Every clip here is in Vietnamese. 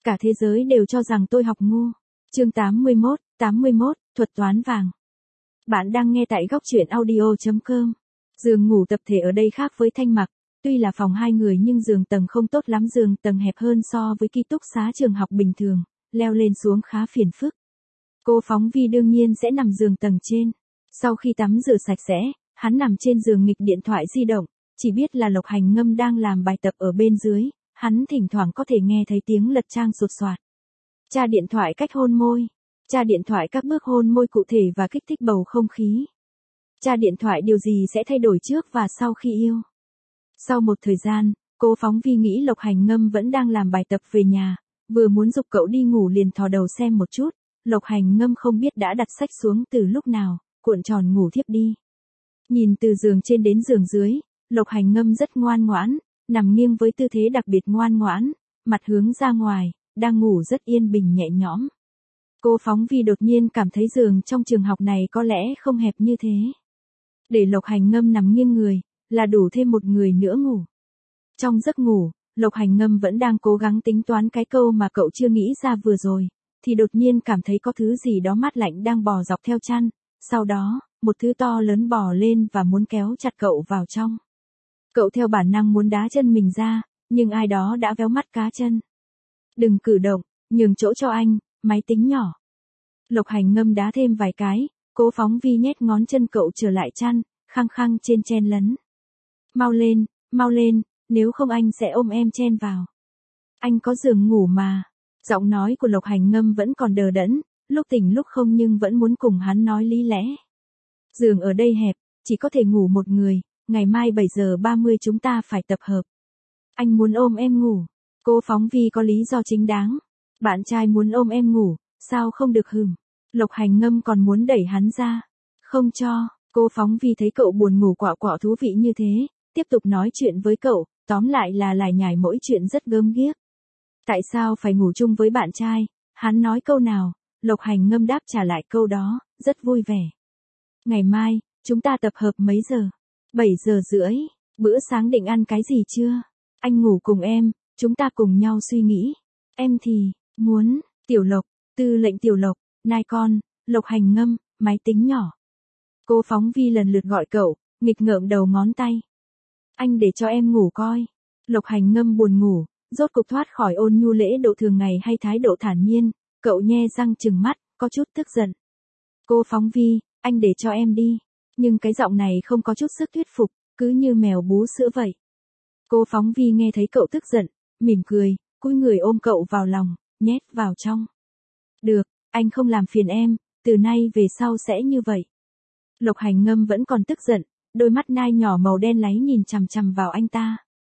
Cả thế giới đều cho rằng tôi học ngu. Chương 81, thuật toán vàng. Bạn đang nghe tại góc truyện audio.com. Giường ngủ tập thể ở đây khác với Thanh Mặc. Tuy là phòng 2 người nhưng giường tầng không tốt lắm, giường tầng hẹp hơn so với ký túc xá trường học bình thường, leo lên xuống khá phiền phức. Cô Phóng Vi đương nhiên sẽ nằm giường tầng trên. Sau khi tắm rửa sạch sẽ, hắn nằm trên giường nghịch điện thoại di động, chỉ biết là Lộc Hành Ngâm đang làm bài tập ở bên dưới, hắn thỉnh thoảng có thể nghe thấy tiếng lật trang sột soạt. Tra điện thoại cách hôn môi. Tra điện thoại các bước hôn môi cụ thể và kích thích bầu không khí. Tra điện thoại điều gì sẽ thay đổi trước và sau khi yêu. Sau một thời gian, cô Phóng Vi nghĩ Lộc Hành Ngâm vẫn đang làm bài tập về nhà, vừa muốn giục cậu đi ngủ liền thò đầu xem một chút, Lộc Hành Ngâm không biết đã đặt sách xuống từ lúc nào, cuộn tròn ngủ thiếp đi. Nhìn từ giường trên đến giường dưới, Lộc Hành Ngâm rất ngoan ngoãn, nằm nghiêng với tư thế đặc biệt ngoan ngoãn, mặt hướng ra ngoài, đang ngủ rất yên bình nhẹ nhõm. Cô Phóng Vi đột nhiên cảm thấy giường trong trường học này có lẽ không hẹp như thế. Để Lộc Hành Ngâm nằm nghiêng người, là đủ thêm một người nữa ngủ. Trong giấc ngủ, Lộc Hành Ngâm vẫn đang cố gắng tính toán cái câu mà cậu chưa nghĩ ra vừa rồi, thì đột nhiên cảm thấy có thứ gì đó mát lạnh đang bò dọc theo chăn, sau đó, một thứ to lớn bò lên và muốn kéo chặt cậu vào trong. Cậu theo bản năng muốn đá chân mình ra, nhưng ai đó đã véo mắt cá chân. Đừng cử động, nhường chỗ cho anh, máy tính nhỏ. Lộc Hành Ngâm đá thêm vài cái, cô Phóng Vi nhét ngón chân cậu trở lại chăn, khăng khăng trên chen lấn. Mau lên, nếu không anh sẽ ôm em chen vào. Anh có giường ngủ mà. Giọng nói của Lộc Hành Ngâm vẫn còn đờ đẫn, lúc tỉnh lúc không nhưng vẫn muốn cùng hắn nói lý lẽ. Giường ở đây hẹp, chỉ có thể ngủ một người, ngày mai 7 giờ 30 chúng ta phải tập hợp. Anh muốn ôm em ngủ. Cô Phóng Vi có lý do chính đáng. Bạn trai muốn ôm em ngủ, sao không được hừm. Lộc Hành Ngâm còn muốn đẩy hắn ra. Không cho. Cô Phóng Vi thấy cậu buồn ngủ quạo quạo thú vị như thế, tiếp tục nói chuyện với cậu, tóm lại là lải nhải mỗi chuyện rất gớm ghiếc. Tại sao phải ngủ chung với bạn trai? Hắn nói câu nào, Lộc Hành Ngâm đáp trả lại câu đó, rất vui vẻ. Ngày mai, chúng ta tập hợp mấy giờ? 7 giờ rưỡi. Bữa sáng định ăn cái gì chưa? Anh ngủ cùng em, chúng ta cùng nhau suy nghĩ. Em thì, muốn, Tiểu Lộc, tư lệnh Tiểu Lộc, nai con, Lộc Hành Ngâm, máy tính nhỏ. Cô Phóng Vi lần lượt gọi cậu, nghịch ngợm đầu ngón tay. Anh để cho em ngủ coi. Lộc Hành Ngâm buồn ngủ, rốt cục thoát khỏi ôn nhu lễ độ thường ngày hay thái độ thản nhiên, cậu nhe răng trừng mắt, có chút tức giận. Cô Phóng Vi, anh để cho em đi. Nhưng cái giọng này không có chút sức thuyết phục, cứ như mèo bú sữa vậy. Cô Phóng Vi nghe thấy cậu tức giận, mỉm cười, cúi người ôm cậu vào lòng, nhét vào trong. Được, anh không làm phiền em, từ nay về sau sẽ như vậy. Lộc Hành Ngâm vẫn còn tức giận, đôi mắt nai nhỏ màu đen láy nhìn chằm chằm vào anh ta.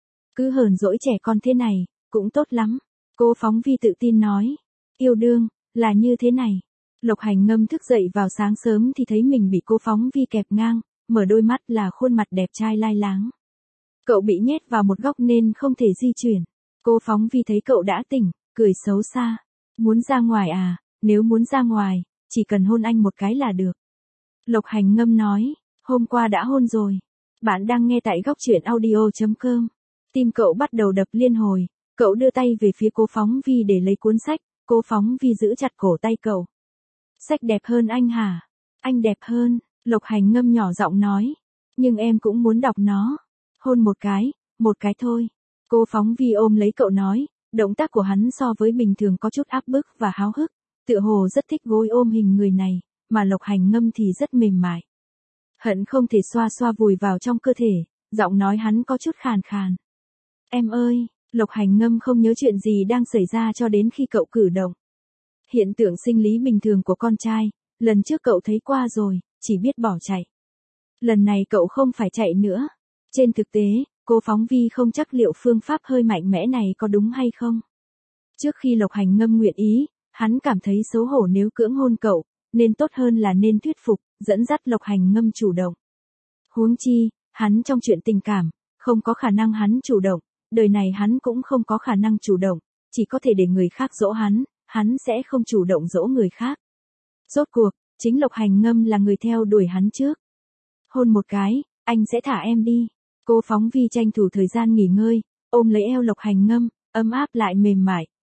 Cứ hờn dỗi trẻ con thế này, cũng tốt lắm. Cô Phóng Vi tự tin nói. Yêu đương, là như thế này. Lộc Hành Ngâm thức dậy vào sáng sớm thì thấy mình bị cô Phóng Vi kẹp ngang, mở đôi mắt là khuôn mặt đẹp trai lai láng. Cậu bị nhét vào một góc nên không thể di chuyển. Cô Phóng Vi thấy cậu đã tỉnh, cười xấu xa. Muốn ra ngoài à, nếu muốn ra ngoài, chỉ cần hôn anh một cái là được. Lộc Hành Ngâm nói, hôm qua đã hôn rồi. Bạn đang nghe tại góc truyện audio.com. Tim cậu bắt đầu đập liên hồi, cậu đưa tay về phía cô Phóng Vi để lấy cuốn sách, cô Phóng Vi giữ chặt cổ tay cậu. Sách đẹp hơn anh hả? Anh đẹp hơn, Lộc Hành Ngâm nhỏ giọng nói. Nhưng em cũng muốn đọc nó. Hôn một cái thôi. Cô Phóng Vi ôm lấy cậu nói, động tác của hắn so với bình thường có chút áp bức và háo hức, tựa hồ rất thích gối ôm hình người này, mà Lộc Hành Ngâm thì rất mềm mại. Hận không thể xoa xoa vùi vào trong cơ thể, giọng nói hắn có chút khàn khàn. Em ơi, Lộc Hành Ngâm không nhớ chuyện gì đang xảy ra cho đến khi cậu cử động. Hiện tượng sinh lý bình thường của con trai, lần trước cậu thấy qua rồi, chỉ biết bỏ chạy. Lần này cậu không phải chạy nữa. Trên thực tế, cô Phóng Vi không chắc liệu phương pháp hơi mạnh mẽ này có đúng hay không. Trước khi Lộc Hành Ngâm nguyện ý, hắn cảm thấy xấu hổ nếu cưỡng hôn cậu, nên tốt hơn là nên thuyết phục, dẫn dắt Lộc Hành Ngâm chủ động. Huống chi, hắn trong chuyện tình cảm, không có khả năng hắn chủ động, đời này hắn cũng không có khả năng chủ động, chỉ có thể để người khác dỗ hắn sẽ không chủ động dỗ người khác. Rốt cuộc, chính Lộc Hành Ngâm là người theo đuổi hắn trước. Hôn một cái, anh sẽ thả em đi. Cô Phóng Vi tranh thủ thời gian nghỉ ngơi, ôm lấy eo Lộc Hành Ngâm, ấm áp lại mềm mại,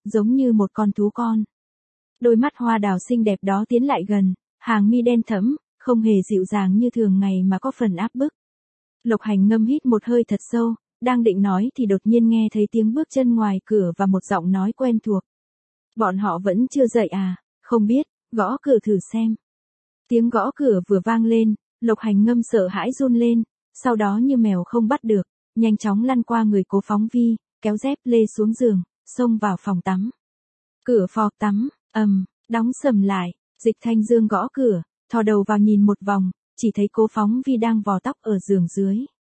giống như một con thú con. Đôi mắt hoa đào xinh đẹp đó tiến lại gần, hàng mi đen thẫm, không hề dịu dàng như thường ngày mà có phần áp bức. Lộc Hành Ngâm hít một hơi thật sâu, đang định nói thì đột nhiên nghe thấy tiếng bước chân ngoài cửa và một giọng nói quen thuộc. Bọn họ vẫn chưa dậy à, không biết, gõ cửa thử xem. Tiếng gõ cửa vừa vang lên, Lộc Hành Ngâm sợ hãi run lên, sau đó như mèo không bắt được, nhanh chóng lăn qua người Cố Phóng Vi, kéo dép lê xuống giường, xông vào phòng tắm. Cửa phòng tắm, đóng sầm lại, Dịch Thanh Dương gõ cửa, thò đầu vào nhìn một vòng, chỉ thấy Cố Phóng Vi đang vò tóc ở giường dưới.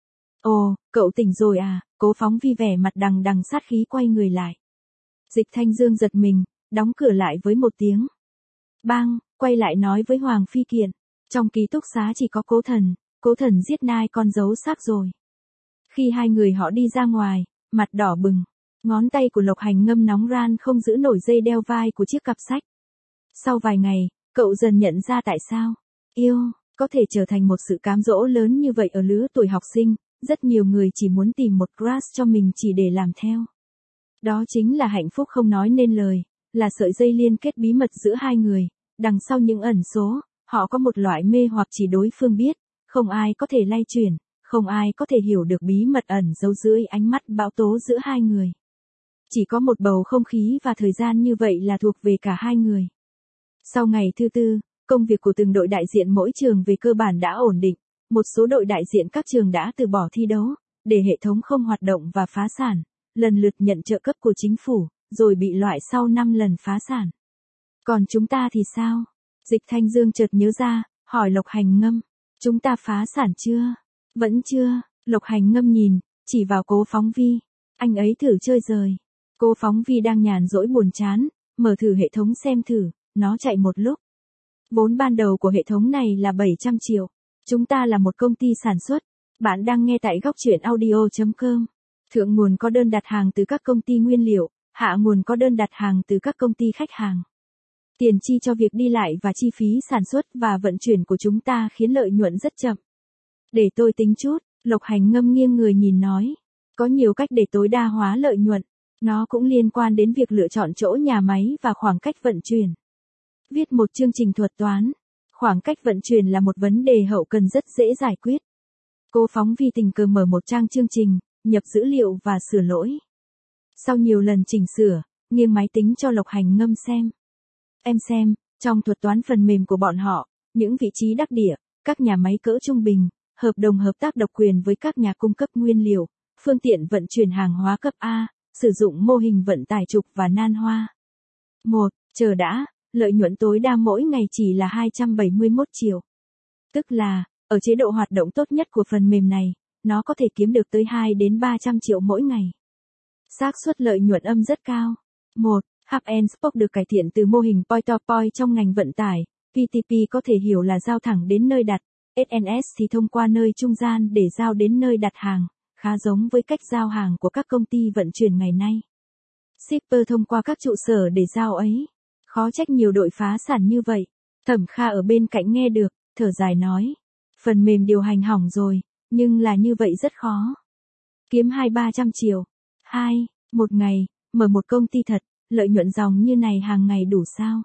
Ồ, cậu tỉnh rồi à, Cố Phóng Vi vẻ mặt đằng đằng sát khí quay người lại. Dịch Thanh Dương giật mình, đóng cửa lại với một tiếng bang, quay lại nói với Hoàng Phi Kiện, trong ký túc xá chỉ có Cố Thần giết nai con giấu xác rồi. Khi hai người họ đi ra ngoài, mặt đỏ bừng, ngón tay của Lộc Hành Ngâm nóng ran không giữ nổi dây đeo vai của chiếc cặp sách. Sau vài ngày, cậu dần nhận ra tại sao yêu có thể trở thành một sự cám dỗ lớn như vậy ở lứa tuổi học sinh, rất nhiều người chỉ muốn tìm một crush cho mình chỉ để làm theo. Đó chính là hạnh phúc không nói nên lời, là sợi dây liên kết bí mật giữa hai người, đằng sau những ẩn số, họ có một loại mê hoặc chỉ đối phương biết, không ai có thể lay chuyển, không ai có thể hiểu được bí mật ẩn giấu dưới ánh mắt bão tố giữa hai người. Chỉ có một bầu không khí và thời gian như vậy là thuộc về cả hai người. Sau ngày thứ tư, công việc của từng đội đại diện mỗi trường về cơ bản đã ổn định, một số đội đại diện các trường đã từ bỏ thi đấu, để hệ thống không hoạt động và phá sản, lần lượt nhận trợ cấp của chính phủ, rồi bị loại sau 5 lần phá sản. Còn chúng ta thì sao? Dịch Thanh Dương chợt nhớ ra, hỏi Lộc Hành Ngâm, chúng ta phá sản chưa? Vẫn chưa, Lộc Hành Ngâm nhìn, chỉ vào Cố Phóng Vi, anh ấy thử chơi rời. Cố Phóng Vi đang nhàn rỗi buồn chán, mở thử hệ thống xem thử, nó chạy một lúc. Vốn ban đầu của hệ thống này là 700 triệu. Chúng ta là một công ty sản xuất. Bạn đang nghe tại góc truyện audio.com. Thượng nguồn có đơn đặt hàng từ các công ty nguyên liệu, hạ nguồn có đơn đặt hàng từ các công ty khách hàng. Tiền chi cho việc đi lại và chi phí sản xuất và vận chuyển của chúng ta khiến lợi nhuận rất chậm. Để tôi tính chút, Lộc Hành Ngâm nghiêng người nhìn nói. Có nhiều cách để tối đa hóa lợi nhuận. Nó cũng liên quan đến việc lựa chọn chỗ nhà máy và khoảng cách vận chuyển. Viết một chương trình thuật toán. Khoảng cách vận chuyển là một vấn đề hậu cần rất dễ giải quyết. Cố Phóng Vi tình cờ mở một trang chương trình, nhập dữ liệu và sửa lỗi. Sau nhiều lần chỉnh sửa, nghiêng máy tính cho Lộc Hành Ngâm xem. Em xem, trong thuật toán phần mềm của bọn họ, những vị trí đắc địa, các nhà máy cỡ trung bình, hợp đồng hợp tác độc quyền với các nhà cung cấp nguyên liệu, phương tiện vận chuyển hàng hóa cấp A, sử dụng mô hình vận tải trục và nan hoa. 1. Chờ đã, lợi nhuận tối đa mỗi ngày chỉ là 271 triệu. Tức là, ở chế độ hoạt động tốt nhất của phần mềm này, nó có thể kiếm được tới 2 đến 300 triệu mỗi ngày. Xác suất lợi nhuận âm rất cao. 1. Hub and Spoke được cải thiện từ mô hình point to point trong ngành vận tải. PTP có thể hiểu là giao thẳng đến nơi đặt. SNS thì thông qua nơi trung gian để giao đến nơi đặt hàng, khá giống với cách giao hàng của các công ty vận chuyển ngày nay. Shipper thông qua các trụ sở để giao ấy. Khó trách nhiều đội phá sản như vậy. Thẩm Kha ở bên cạnh nghe được, thở dài nói. Phần mềm điều hành hỏng rồi, nhưng là như vậy rất khó. Kiếm 200-300 triệu. 2. Một ngày, mở một công ty thật, lợi nhuận dòng như này hàng ngày đủ sao?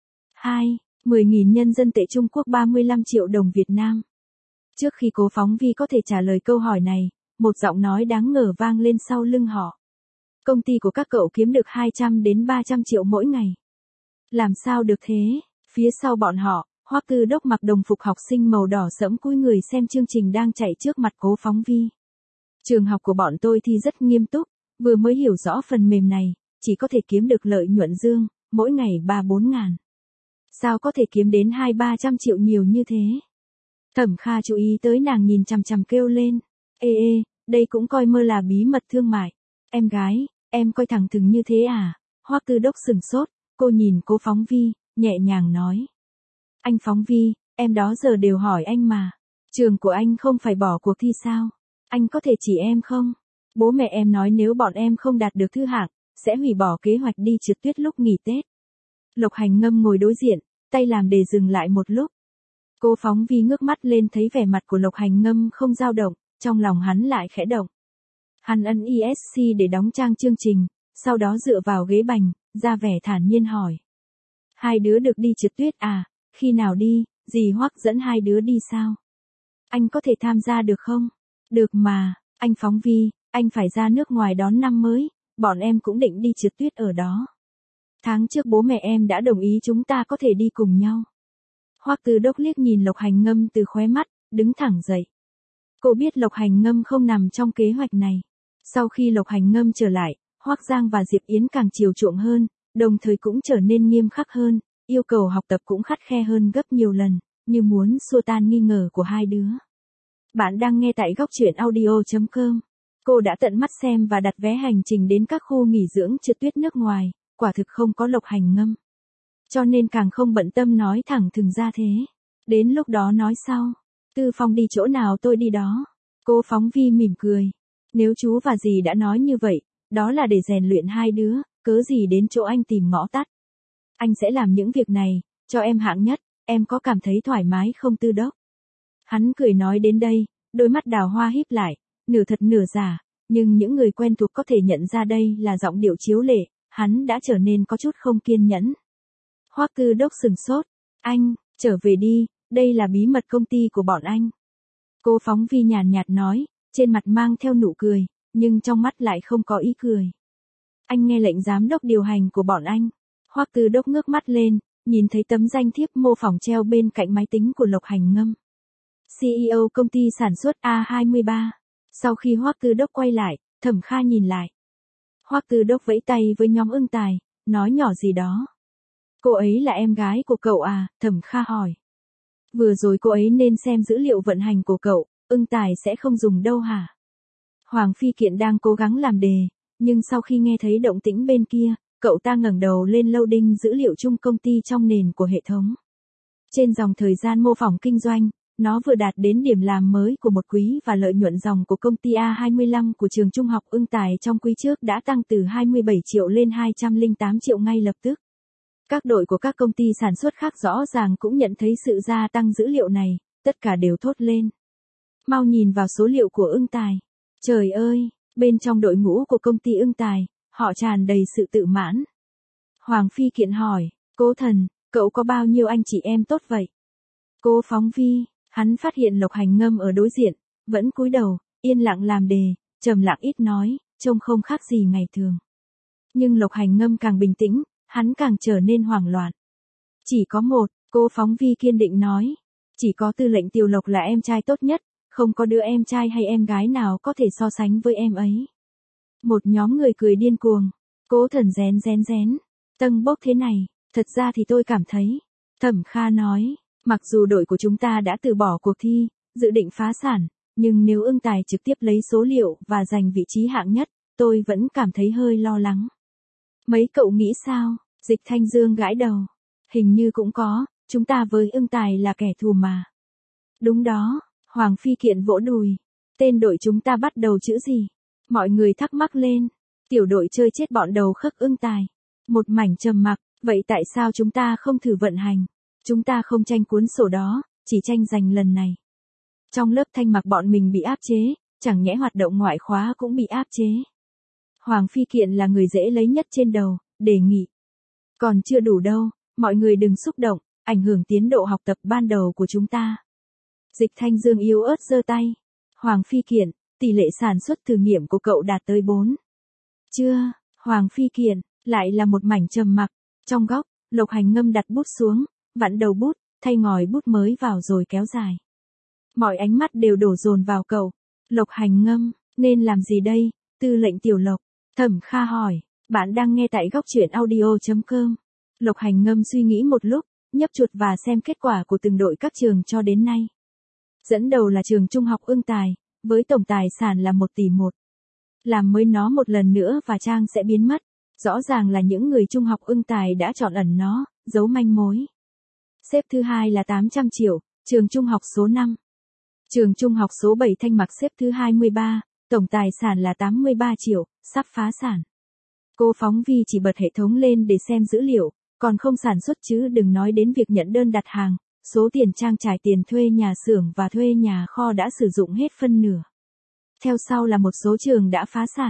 2. 10.000 nhân dân tệ Trung Quốc 35 triệu đồng Việt Nam. Trước khi Cố Phóng Vi có thể trả lời câu hỏi này, một giọng nói đáng ngờ vang lên sau lưng họ. Công ty của các cậu kiếm được 200 đến 300 triệu mỗi ngày. Làm sao được thế? Phía sau bọn họ, Hoắc Tư Đốc mặc đồng phục học sinh màu đỏ sẫm cúi người xem chương trình đang chạy trước mặt Cố Phóng Vi. Trường học của bọn tôi thi rất nghiêm túc, vừa mới hiểu rõ phần mềm này, chỉ có thể kiếm được lợi nhuận dương, mỗi ngày 3-4 ngàn. Sao có thể kiếm đến 200-300 triệu nhiều như thế? Thẩm Kha chú ý tới nàng nhìn chằm chằm kêu lên. Ê, đây cũng coi mơ là bí mật thương mại. Em gái, em coi thẳng thừng như thế à? Hoắc Tư Đốc sừng sốt, cô nhìn Cố Phóng Vi, nhẹ nhàng nói. Anh Phóng Vi, em đó giờ đều hỏi anh mà. Trường của anh không phải bỏ cuộc thi sao? Anh có thể chỉ em không? Bố mẹ em nói nếu bọn em không đạt được thứ hạng, sẽ hủy bỏ kế hoạch đi trượt tuyết lúc nghỉ Tết. Lộc Hành Ngâm ngồi đối diện, tay làm để dừng lại một lúc. Cố Phóng Vi ngước mắt lên thấy vẻ mặt của Lộc Hành Ngâm không dao động, trong lòng hắn lại khẽ động. Hắn ấn ESC để đóng trang chương trình, sau đó dựa vào ghế bành, ra vẻ thản nhiên hỏi. Hai đứa được đi trượt tuyết à, khi nào đi, dì Hoắc dẫn hai đứa đi sao? Anh có thể tham gia được không? Được mà, anh Phóng Vi, anh phải ra nước ngoài đón năm mới, bọn em cũng định đi trượt tuyết ở đó. Tháng trước bố mẹ em đã đồng ý chúng ta có thể đi cùng nhau. Hoắc Tư Đốc liếc nhìn Lộc Hành Ngâm từ khóe mắt, đứng thẳng dậy. Cô biết Lộc Hành Ngâm không nằm trong kế hoạch này. Sau khi Lộc Hành Ngâm trở lại, Hoắc Giang và Diệp Yến càng chiều chuộng hơn, đồng thời cũng trở nên nghiêm khắc hơn, yêu cầu học tập cũng khắt khe hơn gấp nhiều lần, như muốn xua tan nghi ngờ của hai đứa. Bạn đang nghe tại góc truyện audio.com. Cô đã tận mắt xem và đặt vé hành trình đến các khu nghỉ dưỡng trượt tuyết nước ngoài, quả thực không có Lộc Hành Ngâm. Cho nên càng không bận tâm nói thẳng thừng ra thế. Đến lúc đó nói sau. Tư Phong đi chỗ nào tôi đi đó. Cô Phóng Vi mỉm cười. Nếu chú và dì đã nói như vậy, đó là để rèn luyện hai đứa, cớ gì đến chỗ anh tìm ngõ tắt. Anh sẽ làm những việc này, cho em hạng nhất, em có cảm thấy thoải mái không Tư Đốc? Hắn cười nói đến đây, đôi mắt đào hoa híp lại, nửa thật nửa giả, nhưng những người quen thuộc có thể nhận ra đây là giọng điệu chiếu lệ, hắn đã trở nên có chút không kiên nhẫn. Hoắc Tư Đốc sừng sốt, anh, trở về đi, đây là bí mật công ty của bọn anh. Cô Phóng Vi nhàn nhạt nói, trên mặt mang theo nụ cười, nhưng trong mắt lại không có ý cười. Anh nghe lệnh giám đốc điều hành của bọn anh. Hoắc Tư Đốc ngước mắt lên, nhìn thấy tấm danh thiếp mô phỏng treo bên cạnh máy tính của Lộc Hành Ngâm. CEO công ty sản xuất A23. Sau khi Hoắc Tư Đốc quay lại, Thẩm Kha nhìn lại. Hoắc Tư Đốc vẫy tay với nhóm Ưng Tài, nói nhỏ gì đó. Cô ấy là em gái của cậu à, Thẩm Kha hỏi. Vừa rồi cô ấy nên xem dữ liệu vận hành của cậu, Ưng Tài sẽ không dùng đâu hả? Hoàng Phi Kiện đang cố gắng làm đề, nhưng sau khi nghe thấy động tĩnh bên kia, cậu ta ngẩng đầu lên loading dữ liệu chung công ty trong nền của hệ thống. Trên dòng thời gian mô phỏng kinh doanh, nó vừa đạt đến điểm làm mới của một quý và lợi nhuận dòng của công ty A25 của trường trung học Ưng Tài trong quý trước đã tăng từ 27 triệu lên 208 triệu ngay lập tức. Các đội của các công ty sản xuất khác rõ ràng cũng nhận thấy sự gia tăng dữ liệu này, tất cả đều thốt lên. Mau nhìn vào số liệu của Ưng Tài. Trời ơi, bên trong đội ngũ của công ty Ưng Tài, họ tràn đầy sự tự mãn. Hoàng Phi Kiện hỏi, Cố Thần, cậu có bao nhiêu anh chị em tốt vậy? Cô Phóng Vi, hắn phát hiện Lộc Hành Ngâm ở đối diện, vẫn cúi đầu, yên lặng làm đề, trầm lặng ít nói, trông không khác gì ngày thường. Nhưng Lộc Hành Ngâm càng bình tĩnh, hắn càng trở nên hoảng loạn. Chỉ có một, cô Phóng Vi kiên định nói. Chỉ có Tư lệnh Tiểu Lộc là em trai tốt nhất, không có đứa em trai hay em gái nào có thể so sánh với em ấy. Một nhóm người cười điên cuồng. Cố Thần rén. Tâng bốc thế này, thật ra thì tôi cảm thấy. Thẩm Kha nói, mặc dù đội của chúng ta đã từ bỏ cuộc thi, dự định phá sản, nhưng nếu Ưng Tài trực tiếp lấy số liệu và giành vị trí hạng nhất, tôi vẫn cảm thấy hơi lo lắng. Mấy cậu nghĩ sao? Dịch Thanh Dương gãi đầu. Hình như cũng có, chúng ta với Ưng Tài là kẻ thù mà. Đúng đó, Hoàng Phi Kiện vỗ đùi. Tên đội chúng ta bắt đầu chữ gì? Mọi người thắc mắc lên. Tiểu đội chơi chết bọn đầu khấc Ưng Tài. Một mảnh trầm mặc, vậy tại sao chúng ta không thử vận hành? Chúng ta không tranh cuốn sổ đó, chỉ tranh giành lần này. Trong lớp Thanh Mặc bọn mình bị áp chế, chẳng nhẽ hoạt động ngoại khóa cũng bị áp chế. Hoàng Phi Kiện là người dễ lấy nhất trên đầu, đề nghị. Còn chưa đủ đâu, mọi người đừng xúc động, ảnh hưởng tiến độ học tập ban đầu của chúng ta. Dịch Thanh Dương yếu ớt giơ tay. Hoàng Phi Kiện, tỷ lệ sản xuất thử nghiệm của cậu đạt tới 4. Chưa, Hoàng Phi Kiện, lại là một mảnh trầm mặc. Trong góc, Lộc Hành Ngâm đặt bút xuống, vặn đầu bút, thay ngòi bút mới vào rồi kéo dài. Mọi ánh mắt đều đổ dồn vào cậu. Lộc Hành Ngâm, nên làm gì đây, Tư lệnh Tiểu Lộc? Thẩm Kha hỏi, bạn đang nghe tại góc truyện audio.com. Lộc Hành Ngâm suy nghĩ một lúc, nhấp chuột và xem kết quả của từng đội các trường cho đến nay. Dẫn đầu là trường trung học Ưng Tài, với tổng tài sản là 1 tỷ 1. Làm mới nó một lần nữa và trang sẽ biến mất. Rõ ràng là những người trung học Ưng Tài đã chọn ẩn nó, giấu manh mối. Xếp thứ 2 là 800 triệu, trường trung học số 5. Trường trung học số 7 Thanh Mặc xếp thứ 23, tổng tài sản là 83 triệu, sắp phá sản. Cô Phóng Vi chỉ bật hệ thống lên để xem dữ liệu, còn không sản xuất chứ đừng nói đến việc nhận đơn đặt hàng, số tiền trang trải tiền thuê nhà xưởng và thuê nhà kho đã sử dụng hết phân nửa. Theo sau là một số trường đã phá sản.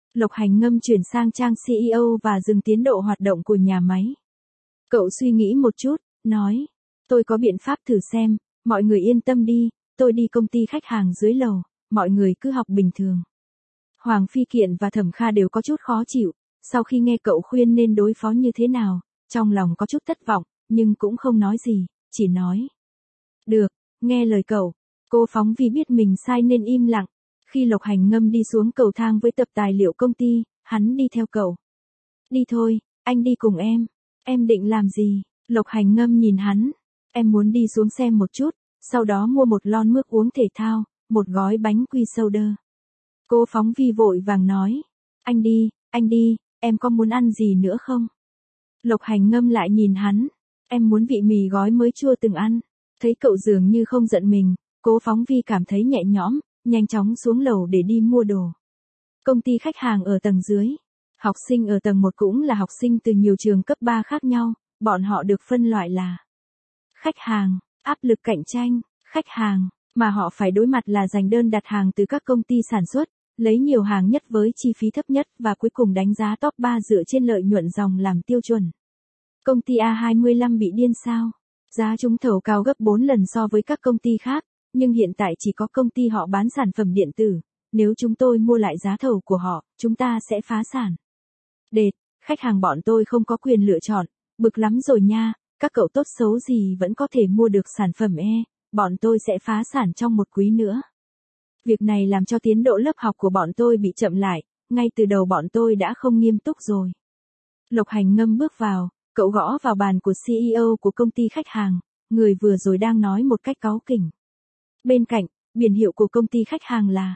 Lộc Hành Ngâm chuyển sang trang CEO và dừng tiến độ hoạt động của nhà máy. Cậu suy nghĩ một chút, nói. Tôi có biện pháp thử xem, mọi người yên tâm đi, tôi đi công ty khách hàng dưới lầu, mọi người cứ học bình thường. Hoàng Phi Kiện và Thẩm Kha đều có chút khó chịu, sau khi nghe cậu khuyên nên đối phó như thế nào, trong lòng có chút thất vọng, nhưng cũng không nói gì, chỉ nói. Được, nghe lời cậu. Cô Phóng Vi biết mình sai nên im lặng. Khi Lộc Hành Ngâm đi xuống cầu thang với tập tài liệu công ty, hắn đi theo cậu. Đi thôi, anh đi cùng em. Em định làm gì? Lộc Hành Ngâm nhìn hắn. Em muốn đi xuống xem một chút, sau đó mua một lon nước uống thể thao, một gói bánh quy soda. Cô Phóng Vi vội vàng nói. Anh đi, em có muốn ăn gì nữa không? Lộc Hành Ngâm lại nhìn hắn. Em muốn vị mì gói mới chua từng ăn. Thấy cậu dường như không giận mình, Cố Phóng Vi cảm thấy nhẹ nhõm, nhanh chóng xuống lầu để đi mua đồ. Công ty khách hàng ở tầng dưới. Học sinh ở tầng 1 cũng là học sinh từ nhiều trường cấp 3 khác nhau, bọn họ được phân loại là khách hàng, áp lực cạnh tranh, khách hàng, mà họ phải đối mặt là giành đơn đặt hàng từ các công ty sản xuất, lấy nhiều hàng nhất với chi phí thấp nhất và cuối cùng đánh giá top 3 dựa trên lợi nhuận dòng làm tiêu chuẩn. Công ty A25 bị điên sao? Giá trúng thầu cao gấp 4 lần so với các công ty khác, nhưng hiện tại chỉ có công ty họ bán sản phẩm điện tử. Nếu chúng tôi mua lại giá thầu của họ, chúng ta sẽ phá sản. Đệt, khách hàng bọn tôi không có quyền lựa chọn, bực lắm rồi nha, các cậu tốt xấu gì vẫn có thể mua được sản phẩm bọn tôi sẽ phá sản trong một quý nữa. Việc này làm cho tiến độ lớp học của bọn tôi bị chậm lại, ngay từ đầu bọn tôi đã không nghiêm túc rồi. Lộc Hành Ngâm bước vào, cậu gõ vào bàn của CEO của công ty khách hàng, người vừa rồi đang nói một cách cáu kỉnh. Bên cạnh, biển hiệu của công ty khách hàng là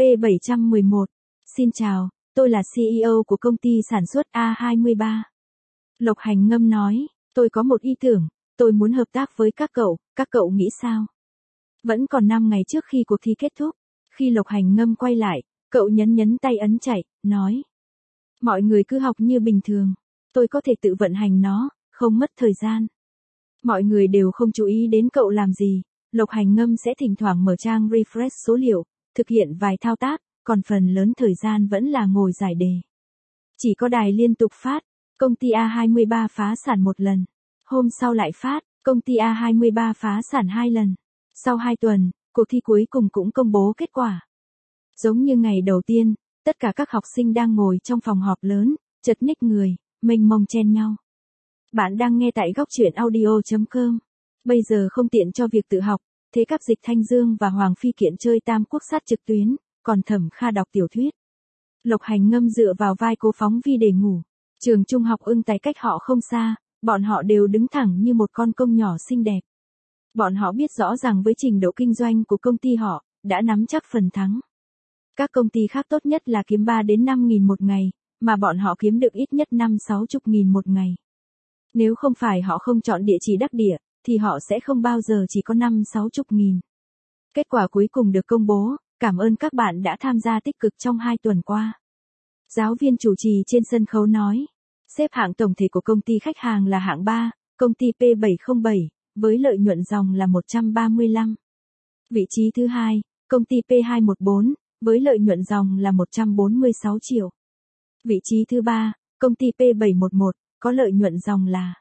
P711. Xin chào, tôi là CEO của công ty sản xuất A23. Lộc Hành Ngâm nói, tôi có một ý tưởng, tôi muốn hợp tác với các cậu nghĩ sao? Vẫn còn 5 ngày trước khi cuộc thi kết thúc. Khi Lộc Hành Ngâm quay lại, cậu nhấn tay ấn chạy, nói. Mọi người cứ học như bình thường, tôi có thể tự vận hành nó, không mất thời gian. Mọi người đều không chú ý đến cậu làm gì. Lộc Hành Ngâm sẽ thỉnh thoảng mở trang refresh số liệu, thực hiện vài thao tác, còn phần lớn thời gian vẫn là ngồi giải đề. Chỉ có đài liên tục phát, công ty A23 phá sản 1 lần. Hôm sau lại phát, công ty A23 phá sản 2 lần. Sau 2 tuần, cuộc thi cuối cùng cũng công bố kết quả. Giống như ngày đầu tiên, tất cả các học sinh đang ngồi trong phòng họp lớn, chật ních người, mênh mông chen nhau. Bạn đang nghe tại góc truyện audio.com. Bây giờ không tiện cho việc tự học, thế các Dịch Thanh Dương và Hoàng Phi Kiện chơi Tam Quốc Sát trực tuyến, còn Thẩm Kha đọc tiểu thuyết. Lộc Hành Ngâm dựa vào vai Cố Phóng Vi để ngủ. Trường trung học Ưng Tài cách họ không xa, bọn họ đều đứng thẳng như một con công nhỏ xinh đẹp. Bọn họ biết rõ rằng với trình độ kinh doanh của công ty họ, đã nắm chắc phần thắng. Các công ty khác tốt nhất là kiếm 3 đến 5 nghìn một ngày, mà bọn họ kiếm được ít nhất 5-60 nghìn một ngày. Nếu không phải họ không chọn địa chỉ đắc địa, thì họ sẽ không bao giờ chỉ có 5-60 nghìn. Kết quả cuối cùng được công bố, cảm ơn các bạn đã tham gia tích cực trong 2 tuần qua. Giáo viên chủ trì trên sân khấu nói, xếp hạng tổng thể của công ty khách hàng là hạng 3, công ty P707, với lợi nhuận dòng là 135. Vị trí thứ 2, công ty P214, với lợi nhuận dòng là 146 triệu. Vị trí thứ 3, công ty P711, có lợi nhuận dòng là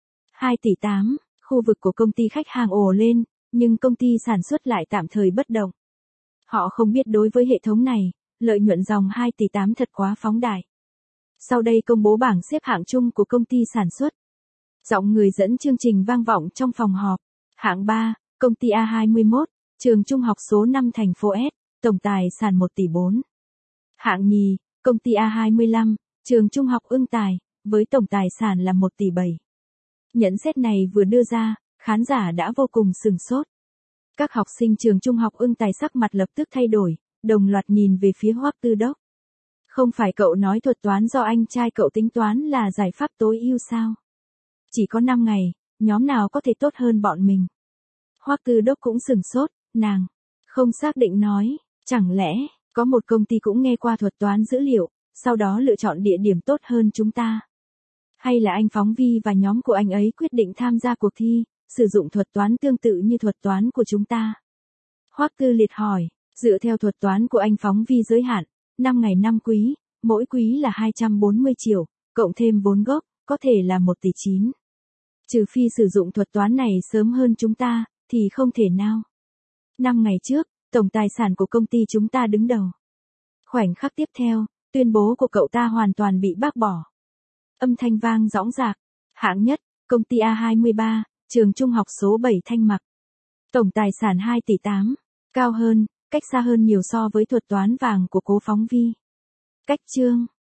2 tỷ 8. Khu vực của công ty khách hàng ồ lên, nhưng công ty sản xuất lại tạm thời bất động. Họ không biết đối với hệ thống này, lợi nhuận dòng 2 tỷ 8 thật quá phóng đại. Sau đây công bố bảng xếp hạng chung của công ty sản xuất. Giọng người dẫn chương trình vang vọng trong phòng họp. Hạng 3, công ty A21, trường trung học số 5 thành phố S, tổng tài sản 1 tỷ 4. Hạng nhì, công ty A25, trường trung học Ưng Tài, với tổng tài sản là 1 tỷ 7. Nhận xét này vừa đưa ra, khán giả đã vô cùng sửng sốt. Các học sinh trường trung học Ưng Tài sắc mặt lập tức thay đổi, đồng loạt nhìn về phía Hoắc Tư Đốc. Không phải cậu nói thuật toán do anh trai cậu tính toán là giải pháp tối ưu sao? Chỉ có 5 ngày, nhóm nào có thể tốt hơn bọn mình? Hoắc Tư Đốc cũng sửng sốt, nàng không xác định nói, chẳng lẽ có một công ty cũng nghe qua thuật toán dữ liệu, sau đó lựa chọn địa điểm tốt hơn chúng ta? Hay là anh Phóng Vi và nhóm của anh ấy quyết định tham gia cuộc thi, sử dụng thuật toán tương tự như thuật toán của chúng ta? Hoắc Tư Liệt hỏi, dựa theo thuật toán của anh Phóng Vi giới hạn, 5 ngày 5 quý, mỗi quý là 240 triệu, cộng thêm vốn gốc, có thể là 1,9 tỷ. Trừ phi sử dụng thuật toán này sớm hơn chúng ta, thì không thể nào. 5 ngày trước, tổng tài sản của công ty chúng ta đứng đầu. Khoảnh khắc tiếp theo, tuyên bố của cậu ta hoàn toàn bị bác bỏ. Âm thanh vang dõng dạc. Hạng nhất, công ty A23, trường trung học số 7 Thanh Mặc. Tổng tài sản 2,8 tỷ. Cao hơn, cách xa hơn nhiều so với thuật toán vàng của Cố Phóng Vi. Cách chương.